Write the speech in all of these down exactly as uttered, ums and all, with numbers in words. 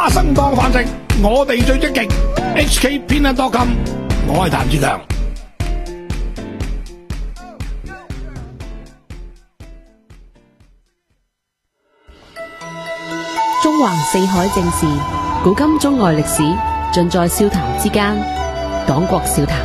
花生當飯食，我哋最積極。H K Peanut dot com， 我係譚志強。 中橫四海正事，古今中外歷史，盡在笑談之間。講國笑談。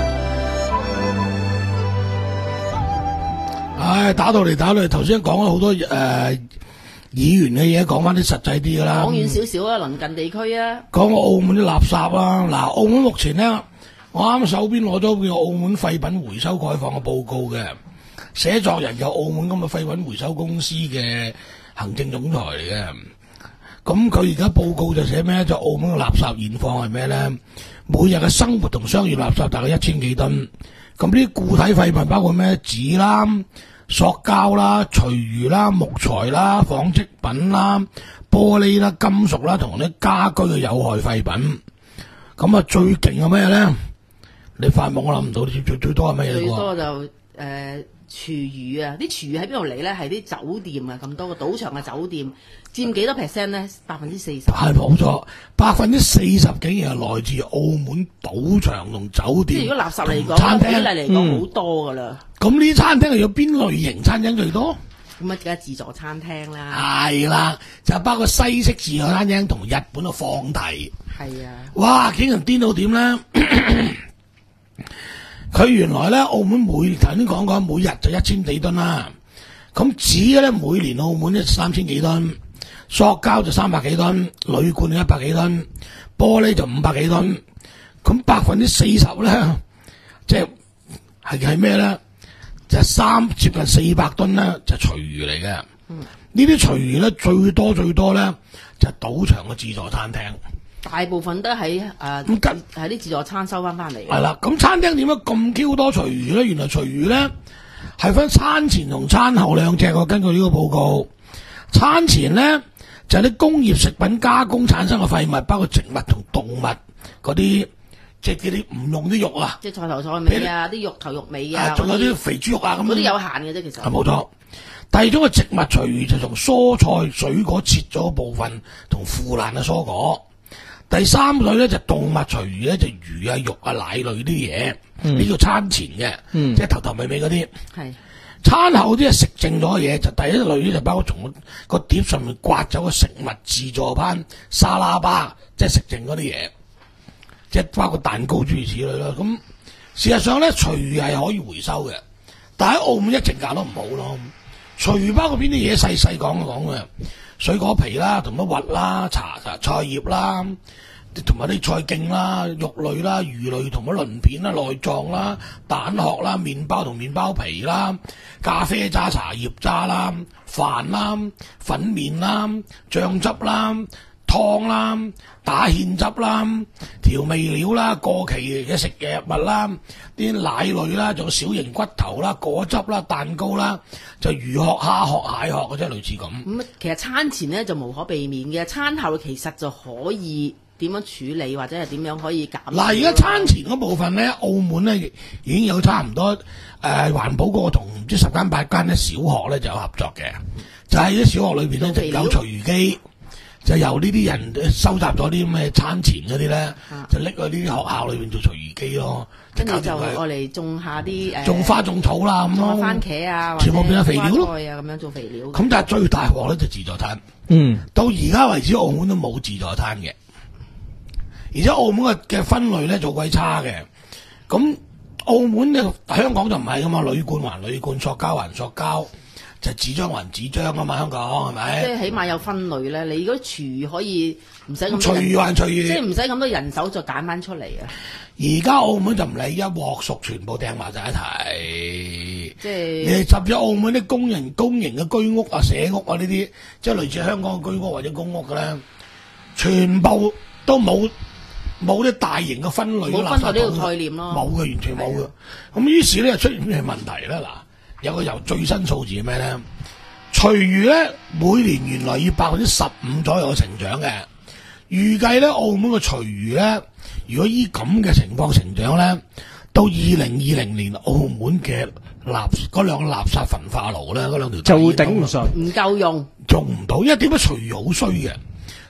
唉，打到嚟打到嚟，頭先講咗好多誒、呃、議員嘅嘢，講翻啲實際啲噶啦。 講遠少少啊，鄰近地區啊。 講個澳門啲垃圾啊，嗱，澳門目前呢，我啱手邊攞咗個澳門廢品回收概況嘅報告嘅，寫作人有澳門咁嘅廢品回收公司嘅行政總裁嚟嘅。咁佢而家報告就寫咩？就澳門嘅垃圾現況係咩咧？每日嘅生活同商業垃圾大概一千幾噸。咁呢啲固體廢品包括咩？紙啦、塑膠啦、廚餘啦、木材啦、紡織品啦、玻璃啦、金屬啦，同啲家居嘅有害廢品。咁啊，最勁係咩咧？你發夢我諗唔到，最最多係咩嘢？ 最多就誒、呃、廚餘啊！啲廚餘喺邊度嚟咧？係啲酒店啊，咁多個賭場嘅酒店。佔幾多 percent 咧？百分之四十。係冇錯，百分之四十竟然係來自澳門賭場同酒店。 即係如果垃圾嚟講， 餐廳比例嚟講好多噶啦。 咁呢啲餐廳係有邊類型餐廳最多？ 咁啊，梗係自助餐廳啦。 係啦，就包括西式自助餐廳同日本嘅放題。 係啊。哇！ 竟然癲到點咧？佢原來咧，澳門每頭先講講每日就一千幾噸啦。咁紙咧，每年澳門咧三千幾噸。塑膠就三百幾噸，鋁罐就一百幾噸，玻璃就五百幾噸，咁百分之四十咧，即係係係咩咧？就係三接近四百噸咧，就廚餘嚟嘅。嗯，呢啲廚餘咧最多最多咧就係賭場嘅自助餐廳， 大部分都喺誒咁喺啲自助餐收翻翻嚟。 係啦，咁餐廳點解咁 Q 多廚餘咧？原來廚餘咧係分餐前同餐後兩隻嘅，根據呢個報告，餐前咧。就係啲工業食品加工產生嘅廢物，包括植物同動物嗰啲，即係嗰啲唔用啲肉啊， 即係菜頭菜尾啊，啲肉頭肉尾啊， 仲有啲肥豬肉啊咁。嗰啲有限嘅啫，其實。係冇錯。第二種嘅植物廚餘就從蔬菜水果切咗部分同腐爛嘅蔬果。第三類咧就動物廚餘咧就魚啊肉啊奶類啲嘢，呢、嗯、叫餐前嘅，嗯、即係頭頭尾尾嗰啲。係。餐後啲係食剩咗嘅嘢，就第一類咧就包括從個碟上面刮走嘅食物自助餐沙拉吧，即係食剩嗰啲嘢，即係包括蛋糕諸如此類啦。咁事實上咧，廚餘係可以回收嘅，但喺澳門一直搞得唔好咯。廚餘包括邊啲嘢？細細講講嘅，水果皮啦，同乜核啦、茶菜葉啦。同埋啲菜莖啦、肉類啦、魚類同埋鱗片啦、內臟啦、蛋殼啦、麵包同麵包皮啦、咖啡渣、茶葉渣啦、飯啦、粉麵啦、醬汁啦、湯啦、打芡汁啦、調味料啦、過期嘅食藥物啦、啲奶類啦，仲有小型骨頭啦、果汁啦、蛋糕啦，就魚殼、蝦殼、蟹殼嘅啫，類似咁。咁、 嗯、其實餐前咧就無可避免嘅，餐後其實就可以。點樣處理或者係點樣可以減？嗱， 而家餐前嗰部分咧，澳門咧已經有差唔多誒、呃、環保局同唔知十間八間咧小學咧就有合作嘅，就喺、是、啲小學裏邊咧就有廚餘機，就由呢啲人收集咗啲咩餐前嗰啲咧，就拎去呢啲學校裏邊做廚餘機咯。 跟住就我嚟種下啲誒， 種花種草啦咁咯， 番茄啊， 全部變咗肥料咯， 啊咁樣做肥料。 咁但係最大鑊咧就自助餐，嗯，到而家為止澳門都冇自助餐嘅。而且澳門嘅嘅分類咧做鬼差嘅，咁澳門嘅香港就唔係噶嘛，鋁罐還鋁罐，塑膠還塑膠，就紙張還紙張啊嘛，香港係咪？ 即係起碼有分類咧，你如果廚餘可以唔使咁廚餘還廚餘， 即係唔使咁多人手就揀翻出嚟啊！ 而家澳門就唔理，一鑊熟全部掟埋晒一齊。即係你甚至澳門啲公營公營嘅居屋啊、社屋啊呢啲，即係類似香港嘅居屋或者公屋嘅咧，全部都冇。冇啲大型嘅分類嘅垃圾桶，冇分類呢個概念咯，冇嘅，完全冇嘅。咁於是咧出現咩問題咧？嗱，有個由最新數字係咩咧？廚餘咧每年原來要百分之十五左右嘅成長嘅，預計咧澳門嘅廚餘咧，如果依咁嘅情況成長咧，到二零二零年澳門嘅垃嗰兩個垃圾焚化爐咧，嗰兩條就會頂唔順， 唔夠用， 用唔到，因為點解廚餘好衰嘅？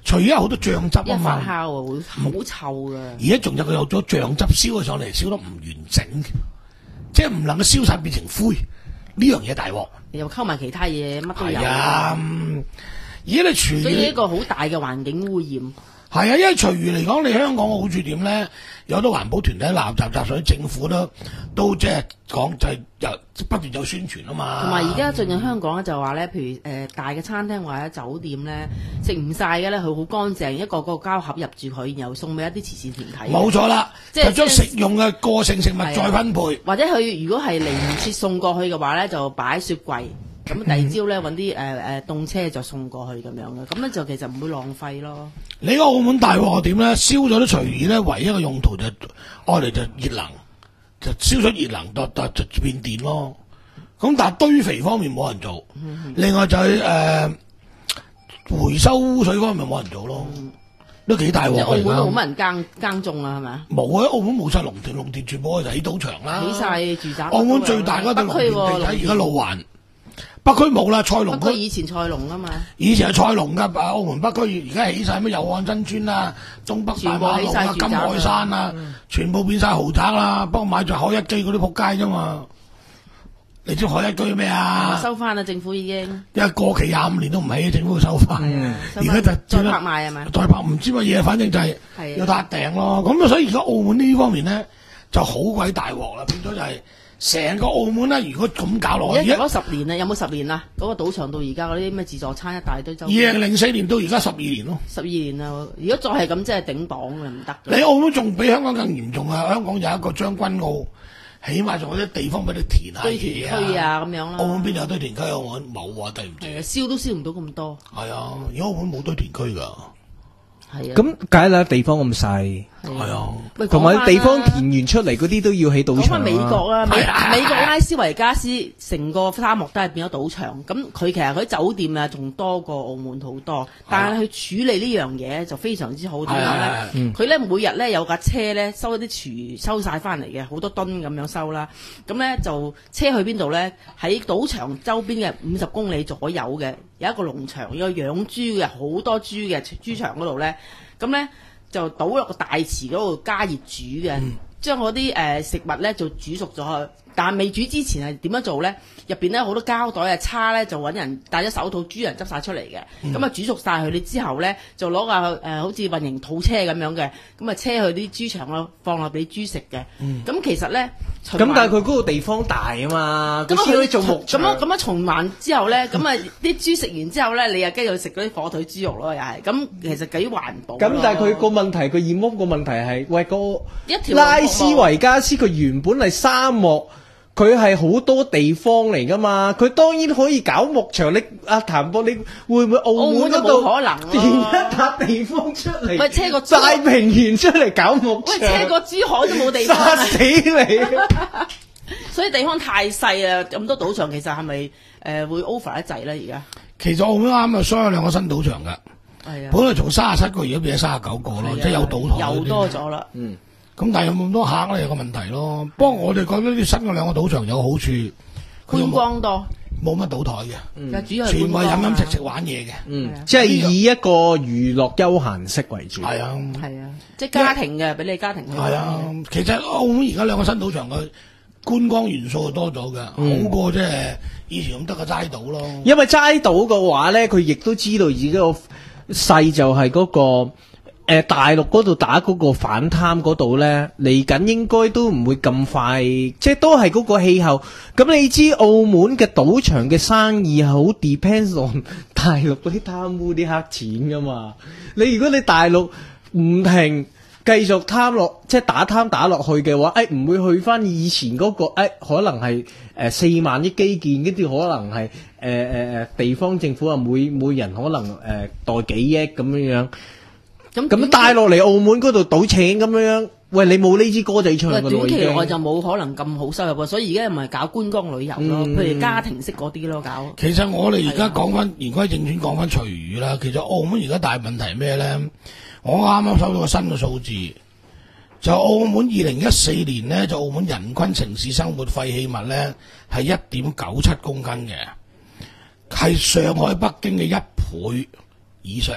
除咗好多醬汁啊一發嘛， 酵啊，會好臭噶。 而家仲有佢有咗醬汁燒咗上嚟，燒得唔完整嘅，即係唔能夠燒晒變成灰，呢樣嘢大鑊。 又溝埋其他嘢，乜都有。 係啊，嗯而家你廚餘所以一個好大嘅環境污染。 係啊，因為廚餘嚟講，你香港嘅好處點咧？有好多環保團體鬧雜雜，所以政府都都即係講就係又不斷有宣傳啊嘛。 同埋而家最近香港咧就話咧，譬如誒、呃、大嘅餐廳或者酒店咧食唔晒嘅咧，佢好乾淨，一個個膠盒入住佢，然後送俾一啲慈善團體。 冇錯啦， 即係就將食用嘅過剩食物再分配。 或者佢如果係嚟唔切送過去嘅話咧，就擺喺雪櫃。咁第二朝咧揾啲誒誒凍車就送過去咁樣嘅，咁咧就其實唔會浪費咯。 你個澳門大鑊點咧？燒咗啲廚餘咧，唯一嘅用途就愛嚟就熱能，就燒咗熱能，就就就變電咯。咁但係堆肥方面冇人做， 嗯、 另外就係、是、誒、呃、回收污水方面冇人做咯， 嗯、 都幾大鑊。 澳門都冇乜人耕耕種啊，係咪啊？ 冇啊！澳門冇晒農田，農田全部係起賭場啦， 起晒住宅。 澳門最大嗰度農田地睇而家路環。北區冇啦，菜龍北區以前菜龍啊嘛， 以前係菜龍噶，澳門北區而家起晒咩友岸新村啊、東北大馬路啊、金海山啊，嗯、全部變晒豪宅啦。不過買咗海一居嗰啲仆街啫嘛。你知海一居咩啊？ 收翻啦，政府已經。 因為過期廿五年都唔起，政府收翻。而家、嗯、就再拍賣係咪？ 再拍唔知乜嘢，反正就係要撻訂咯。咁所以而家澳門呢方面咧就好鬼大鑊啦，變咗就係、是。成個澳門咧，如果咁搞落去， 而家十年啦，有冇十年啦？嗰、那個賭場到而家嗰啲咩自助餐一大堆周。二零零四年到而家十二年咯。十二年啦，如果再係咁，即係頂榜嘅唔得。 你澳門仲比香港更嚴重啊！香港有一個將軍澳，起碼仲有啲地方俾你填下嘢啊。堆填區啊咁樣啦。澳門邊有堆填區？澳門冇啊，對唔住。係啊，燒都燒唔到咁多。係啊，而家澳門冇堆填區㗎。 係啊。 咁梗係啦，地方咁細。 係啊， 同埋地方填完出嚟嗰啲都要起賭場。講翻美國啊，美美國拉斯維加斯成個沙漠都係變咗賭場，咁佢其實佢酒店啊仲多過澳門好多，但係佢處理呢樣嘢就非常之好。點樣咧？佢咧每日咧有架車咧收一啲廚餘收晒翻嚟嘅，好多噸咁樣收啦。咁咧就車去邊度咧？喺賭場周邊嘅五十公里左右嘅有一個農場，有養豬嘅好多豬嘅豬場嗰度咧，咁咧。就倒落個大池嗰度加熱煮嘅，嗯、將嗰啲誒食物咧就煮熟咗。但係未煮之前係點樣做咧？入邊咧好多膠袋啊、叉咧，就揾人戴咗手套，豬人執晒出嚟嘅。咁啊、嗯、煮熟晒佢，你之後咧就攞架誒好似混凝土車咁樣嘅，咁啊車去啲豬場咯，放落俾豬食嘅。咁、嗯、其實咧， 咁但係佢嗰個地方大啊嘛，咁佢做牧場。咁樣咁樣循環之後咧，咁啊啲豬食完之後咧，你又繼續食嗰啲火腿豬肉咯，又係。咁其實幾環保。咁但係佢個問題，佢染屋個問題係，喂個一條拉斯維加斯佢原本係沙漠。佢係好多地方嚟噶嘛，佢當然可以搞牧場。你阿譚博，你會唔會澳門嗰度可能填一笪地方出嚟？ 喂，車個大平原出嚟搞牧場？ 喂，車個珠海都冇地方， 殺死你！ 所以地方太細啊，咁多賭場其實係咪誒會 over 一滯咧？而家其實澳門啱啊，所有兩個新賭場噶，係啊，本來從三十七個而家變咗三十九個咯，即係有賭台又多咗啦，嗯。 咁但係有冇咁多客咧？有個問題咯。不過我哋覺得啲新嘅兩個賭場有個好處， 觀光多， 冇乜賭台嘅， 嗯、主要全部係飲飲食食玩嘢嘅， 嗯，即係以一個娛樂休閒式為主。 係啊， 係啊，即係家庭嘅，俾你家庭去。 係啊，其實澳門而家兩個新賭場嘅觀光元素係多咗嘅，嗯、好過即係以前咁得個齋賭咯。 因為齋賭嘅話咧，佢亦都知道自己個勢就係嗰、嗰個。誒、呃，大陸嗰度打嗰個反貪嗰度咧，嚟緊應該都唔會咁快，即係都係嗰個氣候。咁你知澳門嘅賭場嘅生意係好 depends on 大陸嗰啲貪污啲黑錢噶嘛？你如果你大陸唔停繼續貪落，即係打貪打落去嘅話，誒、哎、唔會去翻以前嗰、那個誒、哎，可能係誒四萬億基建，跟住可能係誒誒誒地方政府啊，每每人可能誒、呃、袋幾億咁樣樣。咁咁帶落嚟澳門嗰度賭錢咁樣，喂，你冇呢支歌仔唱嘅咯， 短期內就冇可能咁好收入喎，所以而家咪搞觀光旅遊咯，嗯、譬如家庭式嗰啲咯搞。其實我哋而家講翻言歸正傳，講翻隨餘啦。其實澳門而家大問題係咩咧？我啱啱收到個新嘅數字，就澳門二零一四年咧，就澳門人均城市生活廢棄物咧係一點九七公斤嘅，係上海、北京嘅一倍以上。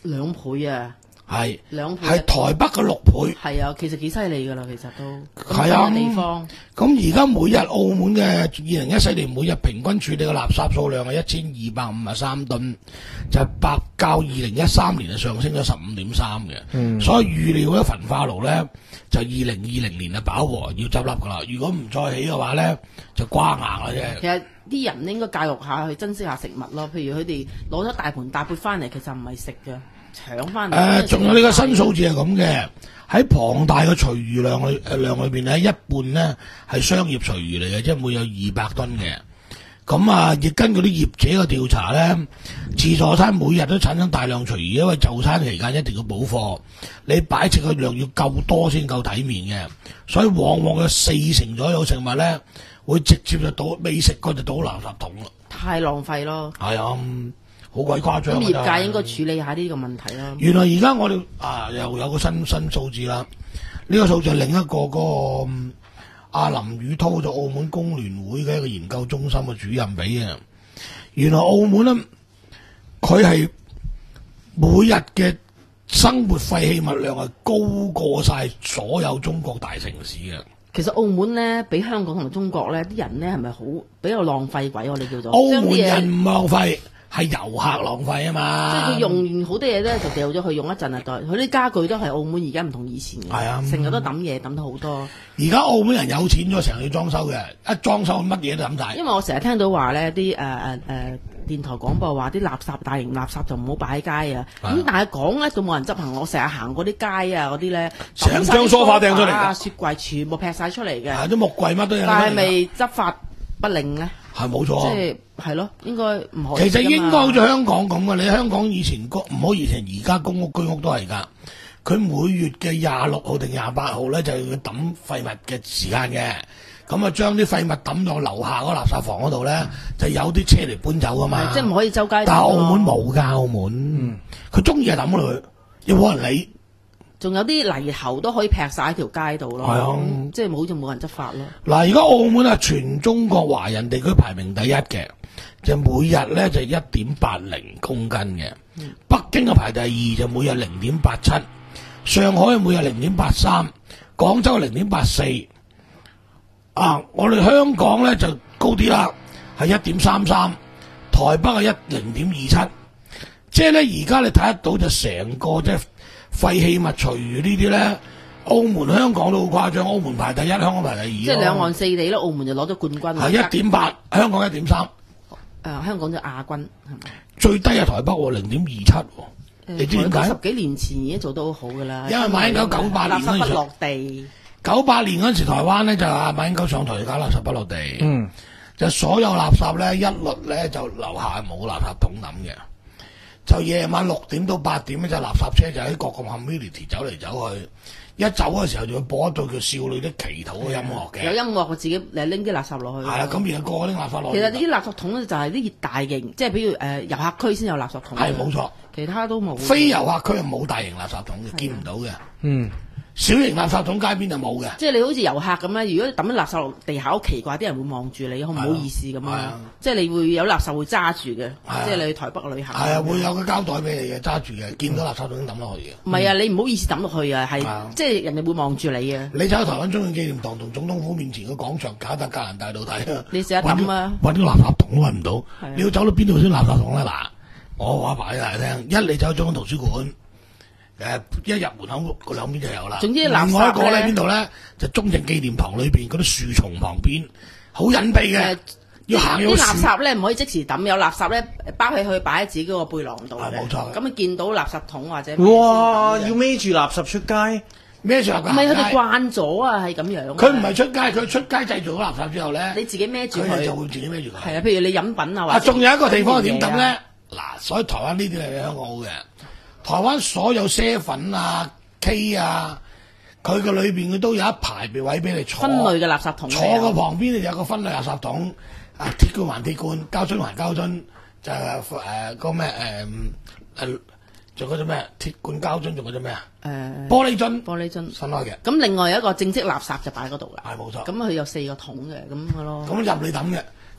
兩倍啊！ 係兩倍係台北嘅六倍。 係啊，其實幾犀利㗎啦，其實都係啊咁嘅地方。 咁而家每日澳門嘅二零一四年每日平均處理嘅垃圾數量係一千二百五十三噸，就係百較二零一三年係上升咗十五點三嘅。嗯、所以預料咧焚化爐咧就二零二零年啊飽和要執笠㗎啦。如果唔再起嘅話咧，就瓜硬啦啫。 其實啲人應該教育下去珍惜下食物咯。譬如佢哋攞咗大盤大缽翻嚟，其實唔係食嘅。搶翻嚟誒，仲、呃、有呢個新數字係咁嘅，喺龐大嘅廚餘量裏誒量裏邊咧，一半咧係商業廚餘嚟嘅，即係會有二百噸嘅。咁啊，亦根據啲業者嘅調查咧，自助餐每日都產生大量廚餘，因為就餐期間一定要補貨，你擺設嘅量要夠多先夠體面嘅，所以往往有四成左右食物咧會直接就倒未食過就倒垃圾桶啦。 太浪費咯。 係啊。好鬼誇張， 咁業界應該處理下呢個問題啦。 原來而家我哋啊又有個新新數字啦，呢、這個數字係另一個嗰、那個阿、嗯、林宇滔就澳門工聯會嘅一個研究中心嘅主任俾嘅。原來澳門咧，佢係每日嘅生活廢棄物量係高過晒所有中國大城市嘅。 其實澳門咧，比香港同埋中國咧，啲人咧係咪好比較浪費鬼？我哋叫做澳門人唔浪費。係遊客浪費啊嘛！ 即係佢用完好多嘢咧，就掉咗去用一陣啊，代佢啲家具都係澳門而家唔同以前嘅， 係啊， 成日都抌嘢抌到好多。 而家澳門人有錢咗，成日要裝修嘅，一裝修乜嘢都抌晒。 因為我成日聽到話咧，啲誒誒誒電台廣播話啲垃圾大型垃圾就唔好擺喺街啊。咁、啊、但係講咧都冇人執行。我成日行嗰啲街啊，嗰啲咧成張梳化掟出嚟㗎， 雪櫃全部劈晒出嚟嘅。 係啲木櫃乜都有。 但係咪執法不靈咧？ 係冇錯， 即係係咯，應該唔可以。 其實應該好似香港咁嘅，你香港以前公唔好以前而家公屋居屋都係㗎。佢每月嘅廿六號定廿八號咧，就要抌廢物嘅時間嘅。咁啊，將啲廢物抌到樓下嗰垃圾房嗰度咧，就有啲車嚟搬走㗎嘛。 即係唔可以周街抌。 但係澳門冇㗎，澳門佢中意就抌落去，又冇人理。 仲有啲泥頭都可以劈晒喺條街度咯， 係啊， 即係冇就冇人執法咯。 嗱，而家澳門啊，全中國華人地區排名第一嘅，就每日咧就一點八零公斤嘅。嗯、北京嘅排第二，就每日零點八七，上海每日零點八三，廣州零點八四。啊，我哋香港咧就高啲啦，係一點三三，台北係一零點二七。即係咧，而家你睇得到就成個即係。廢棄物廚餘呢啲咧，澳門、香港都好誇張。澳門排第一，香港排第二。即係兩岸四地咯，澳門就攞咗冠軍。 係一點八，香港一點三。 誒，香港就亞軍係咪？ 最低係台北喎，零點二七。 嗯、 你知點解？ 十幾年前已經做得好好㗎啦。 因為馬英九九八年嗰陣時，垃圾不落地。九八年嗰陣時，台灣咧就阿馬英九上台搞垃圾不落地。嗯。就所有垃圾咧，一律咧就樓下冇垃圾桶抌嘅。就夜晚六點到八點咧，就垃圾車就喺各個 community 走嚟走去，一走嘅時候就會播一隊叫少女的祈禱嘅音樂嘅。 有音樂，我自己嚟拎啲垃圾落去。係啊，咁然後個個拎垃圾落去。 其實呢啲垃圾桶咧就係啲大型，即係比如誒遊客區先有垃圾桶。 係冇錯， 其他都冇。 非遊客區係冇大型垃圾桶嘅，見唔到嘅。嗯。小型垃圾桶街邊就冇嘅， 即係你好似遊客咁咧。如果你抌啲垃圾落地下，好奇怪，啲人會望住你，好唔好意思咁啊？即係你會有垃圾會揸住嘅，即係你去台北旅行。 係啊，會有個膠袋俾你嘅，揸住嘅，見到垃圾桶抌落去嘅。 唔係啊，你唔好意思抌落去啊，係即係人哋會望住你嘅。 你走去台灣中央紀念堂同總統府面前個廣場，搞得加蘭大道睇啊！ 你成日抌啊， 揾啲垃圾桶都揾唔到，你要走到邊度先垃圾桶咧？嗱，我話俾大家聽，一你走中央圖書館。誒，一入門口嗰兩邊就有啦。 總之垃圾另外一個咧邊度咧？就中正紀念堂裏邊嗰啲樹叢旁邊，好隱蔽嘅。呃、要行要。啲垃圾咧唔可以即時抌，有垃圾咧包起去擺喺自己嗰個背囊度。係冇錯。咁你見到垃圾桶或者哇，要孭住垃圾出街， 孭住垃圾。 唔係佢哋慣咗啊，係咁樣。 佢唔係出街，佢出街製造咗垃圾之後咧， 你自己孭住佢， 就會自己孭住佢。係啊，譬如你飲品啊，或者。 啊，仲有一個地方點抌咧？嗱，所以台灣呢啲係香港好嘅。台灣所有啡粉啊、K 啊，佢個裏邊佢都有一排嘅位俾你坐。 分類嘅垃圾桶。 坐個旁邊有個分類垃圾桶，啊，鐵罐還鐵罐，膠樽還膠樽，就係誒個咩誒誒，仲嗰隻咩鐵罐膠樽，仲嗰隻咩啊？誒玻璃樽。玻璃樽。分開嘅。 咁另外有一個正式垃圾就擺喺嗰度啦。 係冇錯。 咁佢有四個桶嘅咁嘅咯。 咁入你抌嘅。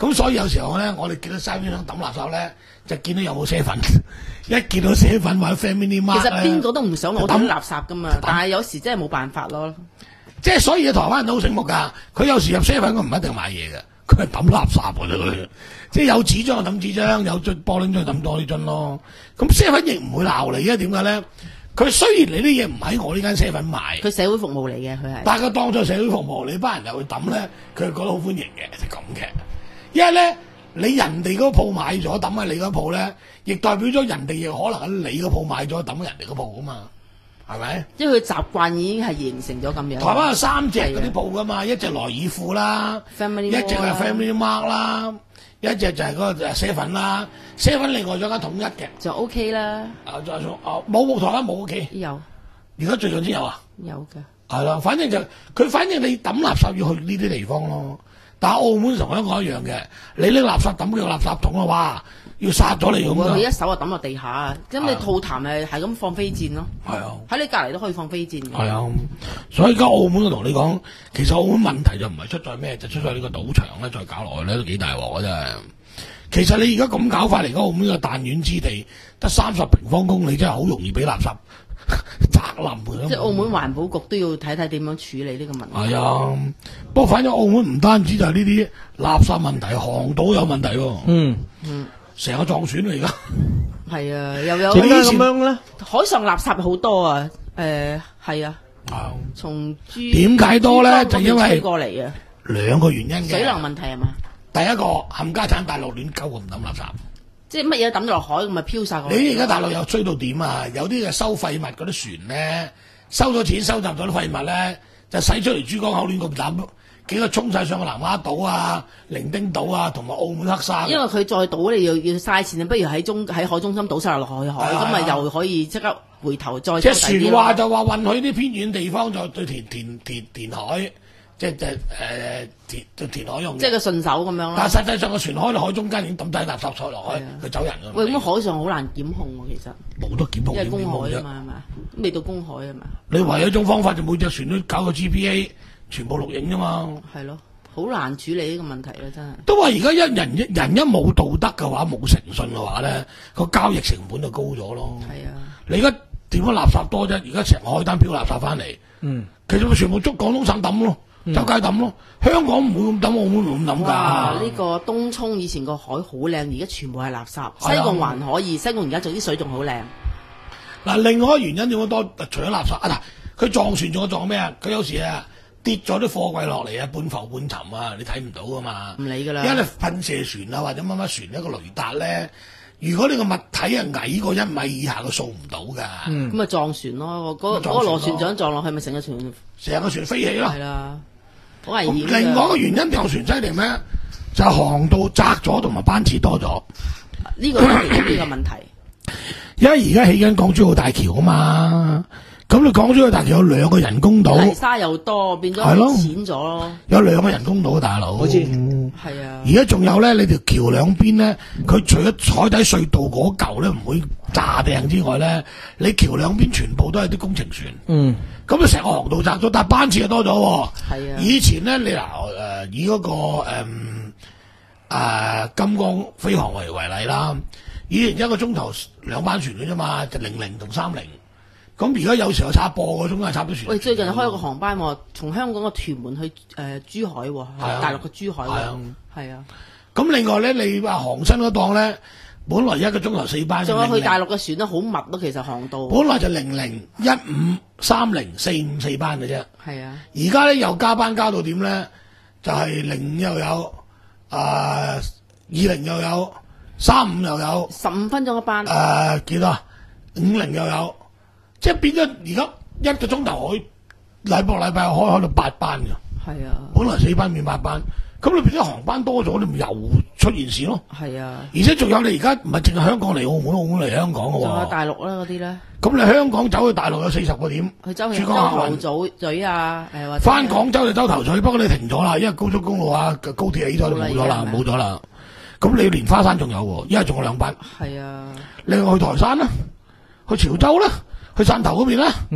咁所以有時候咧，我哋見到西邊想抌垃圾咧，就見到有冇啡粉，一見到啡粉或者 Family Mart 其實邊個都唔想攞啲抌垃圾噶嘛，但係有時真係冇辦法咯。 即係所以台灣人都好醒目㗎，佢有時入啡粉佢唔一定買嘢嘅，佢係抌垃圾㗎啫佢。即係有紙張就抌紙張，有樽玻璃樽就抌玻璃樽咯。咁啡粉亦唔會鬧你啊？點解咧？佢雖然你啲嘢唔喺我呢間啡粉買， 佢社會服務嚟嘅，佢係。 但係佢當咗社會服務，你班人又去抌咧，佢係覺得好歡迎嘅，就咁嘅。因為咧，你人哋嗰鋪買咗抌喺你嗰鋪咧，亦代表咗人哋亦可能喺你嗰鋪買咗抌喺人哋嗰鋪啊嘛，係咪？ 因為佢習慣已經係形成咗咁樣。 台灣有三隻嗰啲鋪噶嘛，一隻萊爾富啦， Family 一隻係 Family Mart 啦，一隻就係嗰個啡粉啦，啡粉另外仲有間統一嘅， 就 OK 啦。 啊再仲啊冇冇台灣冇 OK， 有而家最近先有啊， 有嘅。 係啦，反正就佢反正你抌垃圾要去呢啲地方咯。但係澳門同香港一樣嘅，你拎垃圾抌佢個垃圾桶啊，哇，要殺咗你咁佢一啊！ 手就抌落地下，咁你吐痰係係咁放飛箭咯。 係啊， 喺你隔離都可以放飛箭嘅。 係啊，所以而家澳門我同你講，其實澳門問題就唔係出在咩，就出在呢個賭場咧，再搞落去咧都幾大鑊啊真係。其實你而家咁搞法嚟，而家澳門個彈丸之地得三十平方公里，真係好容易俾垃圾砸冧嘅。 即係澳門環保局都要睇睇點樣處理呢個問題。 係啊，不過反正澳門唔單止就係呢啲垃圾問題，航島有問題喎。 嗯嗯， 成個撞船嚟而家。 係啊，又有點解咁樣咧？ 海上垃圾好多啊。誒係啊， 啊， 從珠點解多咧？ 珠江就因為吹過嚟啊， 兩個原因嘅。 水能問題係嘛？ 第一個冚家產大陸亂鳩咁抌垃圾。 即係乜嘢抌咗落海咁咪飄晒過嚟。 你而家大陸又追到點啊？有啲嘅收廢物嗰啲船咧，收咗錢收集咗啲廢物咧，就使出嚟珠江口亂咁抌，幾個衝晒上個南丫島啊、伶仃島啊，同埋澳門黑沙。 因為佢再倒你要要嘥錢，不如喺中喺海中心倒晒落海海，咁咪又可以即刻回頭再即係收第啲船話咯。 就話運去啲偏遠地方就對填填填填海，即係誒填就填海用嘅。 即係個順手咁樣咯。 但係實際上個船開到海中間已經抌低垃圾菜落海，佢走人㗎。 喂，咁海上好難檢控喎，其實。 冇得檢控， 因為公點檢控啫？ 海啊嘛，係嘛？未到公海啊嘛。 你唯有一種方法就每隻船都搞個 G P A，全部錄影啫嘛。 係咯，好難處理呢個問題咯，真係。 都話而家一人一人一冇道德嘅話，冇誠信嘅話咧，個交易成本就高咗咯。 係啊。 你而家點解垃圾多啫？而家成個海灘飄垃圾翻嚟， 嗯， 其實咪全部捉廣東省抌咯，周街抌咯。香港唔會咁抌，澳門唔會咁抌哇！ 㗎。 呢個東涌以前個海好靚，而家全部係垃圾。西貢還可以，西貢而家做啲水仲好靚。 嗱，另外一個原因點解多？除咗垃圾啊，嗱，佢撞船仲有撞咩啊？佢有時啊跌咗啲貨櫃落嚟啊，半浮半沉啊，你睇唔到噶嘛。 唔理㗎啦。 因為你噴射船啊或者乜乜船一個雷達咧，如果你個物體係矮過一米以下，佢掃唔到㗎。 嗯咁咪撞船咯，嗰、嗰咪撞船咯嗰個螺旋槳撞落去，咪成個船成個船飛起咯。 係啦，好危咁險㗎。 另外一個原因撞船犀利咩？就係航道窄咗同埋班次多咗。 呢個都係呢個問題。 因為而家起緊港珠澳大橋啊嘛，咁你港珠澳大橋有兩個人工泥島， 沙又多，變咗係咯淺咗咯。 有兩個人工島啊，大佬。 好似係啊。 而家仲有咧，你條橋兩邊咧，佢除咗海底隧道嗰嚿咧唔會炸掟之外咧，你橋兩邊全部都係啲工程船。 嗯， 咁啊，成個航道窄咗，但係班次就多咗喎。 係啊。 以前咧，你嗱誒、呃、以嗰、個誒、嗯呃、金光飛航為為例啦，以前一個鐘頭兩班船嘅啫嘛，就零零同三零。咁而家有時候插播個鐘係插咗船。 喂，最近開個航班喎，從香港個屯門去誒、呃、珠海喎， 啊大陸嘅珠海喎， 係啊。 係啊。 咁另外咧，你話航新嗰檔咧，本來一個鐘頭四班， 仲有去零零大陸嘅船都好密咯，其實航道。 本來就零零一五三零四五四班嘅啫。 係啊。 而家咧又加班加到點咧？就係、是、零又有，啊二零又有，三五又有， 十五分鐘一班。 誒幾多啊？五零又有，即係變咗而家一個鐘頭可以禮拜禮拜可以開到八班嘅。 係啊。 本來四班變八班，咁你變咗航班多咗，你咪又出現事咯。 係啊。 而且仲有你而家唔係淨係香港嚟澳門，澳門嚟香港嘅仲有喎。 大陸啦嗰啲咧。 咁你香港走去大陸有四十個點， 去周去珠洲頭江口咀咀啊，誒或者翻廣州就洲頭咀，不過你停咗啦，因為高速公路啊、高鐵起咗就冇咗啦，冇咗啦。咁你蓮花山仲有喎，因為仲有兩班。 係啊。 另外去台山啦，去潮州啦，去汕頭嗰邊啦。 嗯。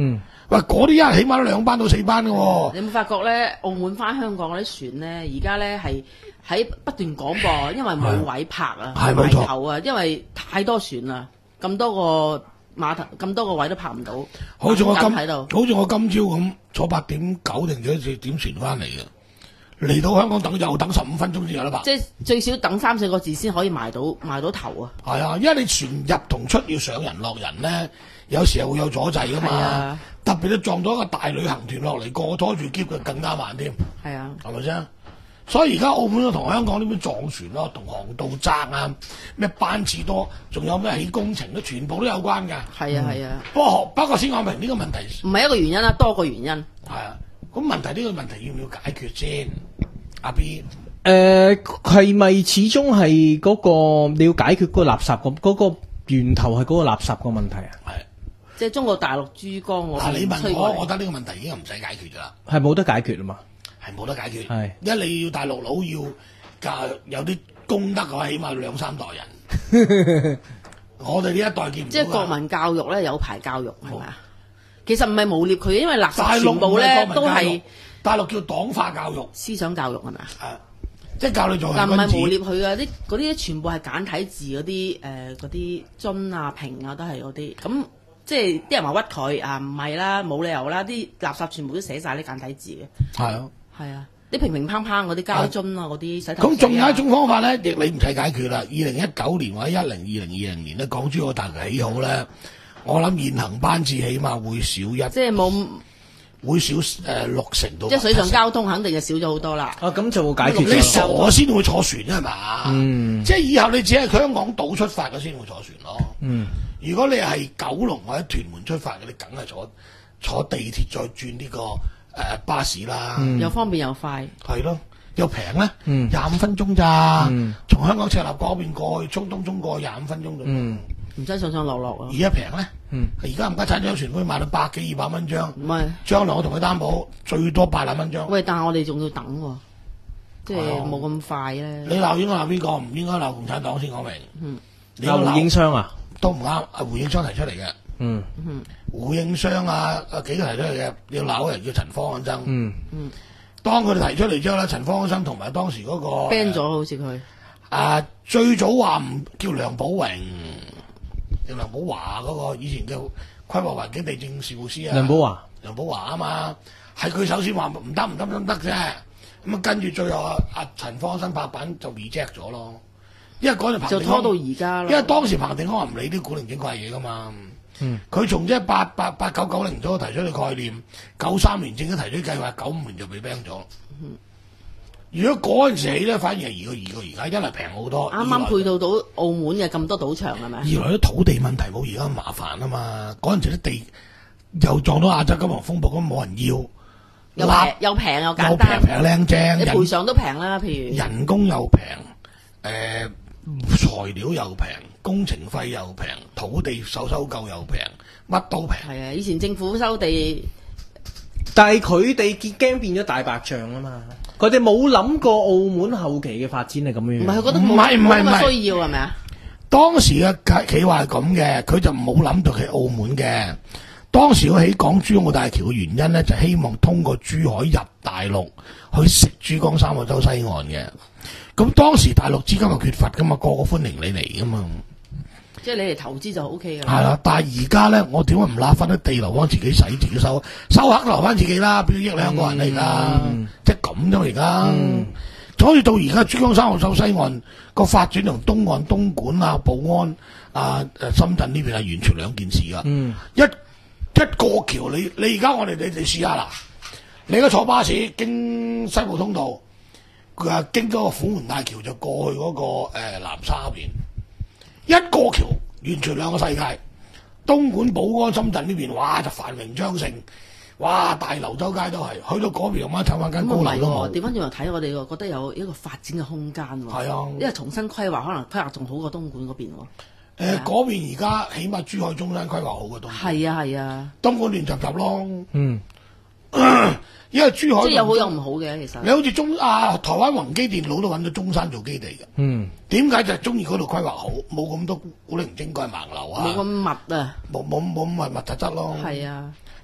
喂，嗰啲一日起碼都兩班到四班嘅喎。 你有冇發覺咧？澳門翻香港嗰啲船咧，而家咧係喺不斷廣播，因為冇位泊啊，碼係冇錯頭啊，因為太多船啦，咁多個碼頭，咁多個位都泊唔到。 好似我今等緊喺度， 好似我今朝咁坐八點九定幾四點船翻嚟嘅，嚟到香港等又等十五分鐘先有得泊。 即係最少等三四個字先可以埋到埋到頭啊！ 係啊，因為你船入同出要上人落人咧，有時候會有阻滯噶嘛。 係啊特別你撞到一個大旅行團落嚟，個個拖住篋嘅更加慢添， 係啊， 係咪先？所以而家澳門都同香港呢邊撞船咯，同航道窄啊，咩班次多，仲有咩起工程都全部都有關㗎。 係啊，係啊， 不過不過先講明呢個問題唔係一個原因啦，多個原因。 係啊，咁問題呢個問題要唔要解決先？阿 B， 誒係咪始終係嗰個你要解決嗰個垃圾個嗰個源頭係嗰個垃圾個問題啊？ 係即係中國大陸珠江嗰嗱，你問我， 邊吹過嚟我覺得呢個問題已經唔使解決㗎啦。 係冇得解決啊嘛。 係冇得解決， 係一你要大陸佬要教有啲功德嘅話，起碼兩三代人。我哋呢一代見唔到㗎。 即係國民教育咧，有排教育係咪啊？其實唔係誣衊佢，因為垃大陸圾全部咧唔係國民都教育係大陸叫黨化教育， 思想教育係咪啊？ 係即係教你做但唔係誣偽君子。 衊佢嘅，啲嗰啲全部係簡體字嗰啲誒嗰啲樽啊瓶啊都係嗰啲，咁即係啲人話屈佢啊，唔係啦，冇理由啦，啲垃圾全部都寫晒啲簡體字嘅。 係啊， 係啊，啲平平乓乓嗰啲膠樽啊，嗰啲洗頭水啊咁仲有一種方法咧，亦你唔使解決啦。二零一九年或者一零二零二零年咧，港珠澳大橋起好咧，我諗現行班次起碼會少一， 即係冇， 會少誒、呃、六成到。 即係水上交通肯定係少咗好多啦。 啊，咁就會解決你傻咗。 先會坐船啊嘛， 嗯即係以後你只係香港島出發嘅先會坐船咯。 嗯， 如果你係九龍或者屯門出發嘅，你梗係坐坐地鐵再轉呢、個誒、呃巴士啦， 又方便又快， 係咯、又平咧， 嗯廿五分鐘咋， 嗯從香港赤鱲角嗰邊過去涌東涌過去廿五分鐘啫。 嗯唔使上上落落啊而。家平咧， 嗯而家唔家產張船可以賣到百幾二百蚊張， 唔係， 將來我同佢擔保最多八萬蚊張。 喂，但係我哋仲要等喎，即係係啊冇咁快咧。 你鬧應該鬧邊個？唔應該鬧共產黨先講明。 嗯， 你應該有回應商啊。 都唔啱，啊胡應昌提出嚟嘅， 嗯胡應商啊啊幾個提出嚟嘅，要鬧人叫陳方安生。 嗯當佢哋提出嚟之後咧，陳方安生同埋當時嗰、個 ban 咗好似佢， 啊，最早話唔叫梁寶榮，叫梁寶華嗰個以前嘅規劃環境地政事務司啊。 梁寶華。 梁寶華啊嘛，係佢首先話唔得唔得唔得啫，咁啊跟住最後啊阿陳方安生拍板就 reject 咗咯，因為嗰陣彭定康就拖到而家啦。 因為當時彭定康唔理啲古靈精怪嘢噶嘛， 嗯佢從即係八八八九九零左右提出嘅概念，九三年正式提出計劃，九五年就被 ban 咗。如果嗰陣時起咧，反而係易過易過而家，因為平好多。 啱啱配套到澳門嘅咁多賭場係咪？ 二來啲土地問題冇而家咁麻煩啊嘛，嗰陣時啲地又撞到亞洲金融風暴，咁冇人要， 又立平又平又又平簡單， 平靚正， 你人賠償都平啦。譬如人工又平，誒、材料又平，工程費又平，土地收收購又平，乜都平。 係啊，以前政府收地但係佢哋驚變咗大白象啊嘛，佢哋冇諗過澳門後期嘅發展係咁樣樣。 唔係佢覺得唔冇冇咁係唔係唔係嘅需要係咪啊？ 當時嘅企劃係咁嘅，佢就冇諗到係澳門嘅。當時佢起港珠澳大橋嘅原因咧，就希望通過珠海入大陸去食珠江三角洲西岸嘅。咁當時大陸資金又缺乏噶嘛，個個歡迎你嚟噶嘛。 即係你嚟投資就 O K 㗎係啦，但係而家咧，我點解唔揦翻啲地留翻自己使，自己收，收黑留翻自己啦，邊益你香港人嚟㗎？ 嗯即係咁啫嘛，而家。 嗯所以到而家珠江三角洲西岸個發展同東岸東莞啊、寶安啊、誒深圳呢邊係完全兩件事㗎。 嗯一一過橋，你你而家我哋你你試下啦，你而家坐巴士經西部通道，佢話經咗個虎門大橋就過去嗰、個、呃、南沙邊，一過橋完全兩個世界。東莞、寶安、深圳呢邊，哇就繁榮昌盛，哇大樓周街都係，去到嗰邊咁樣睇翻間咁高樓都唔係喎， 冇。 調翻轉頭睇我哋喎，覺得有一個發展嘅空間喎。 係啊因為重新規劃，可能規劃仲好過東莞嗰邊喎。 誒嗰邊而家起碼珠海中山規劃好嘅東莞， 係啊係啊， 東莞亂雜雜咯， 嗯因為珠海即係有好有唔好嘅其實。 你好似中啊台灣宏基電腦都揾到中山做基地嘅， 嗯點解就係中意嗰度規劃好，冇咁多古靈精怪盲樓啊， 冇咁密啊， 冇冇冇咁密密質質咯。 係啊，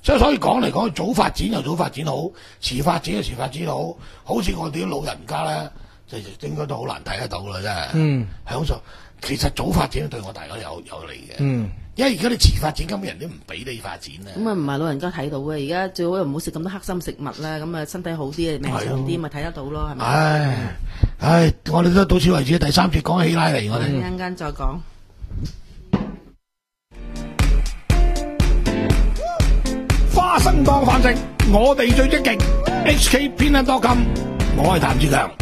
即係所以講嚟講去，早發展又早發展好，遲發展又遲發展好。好似我哋啲老人家咧，就應該都好難睇得到啦，真係。嗯，享受其實早發展對我大家有有利嘅。嗯，因為而家你遲發展，根本人都唔俾你發展咧。 咁啊，唔係老人家睇到嘅，而家最好又唔好食咁多黑心食物啦，咁啊身體好啲，命長啲，咪睇得到咯，係咪？ 唉唉，我哋都到此為止，第三節講希拉里，我哋一陣間再講。 花生當飯食，我哋最積極。H K 偏袒多金，我係譚志強。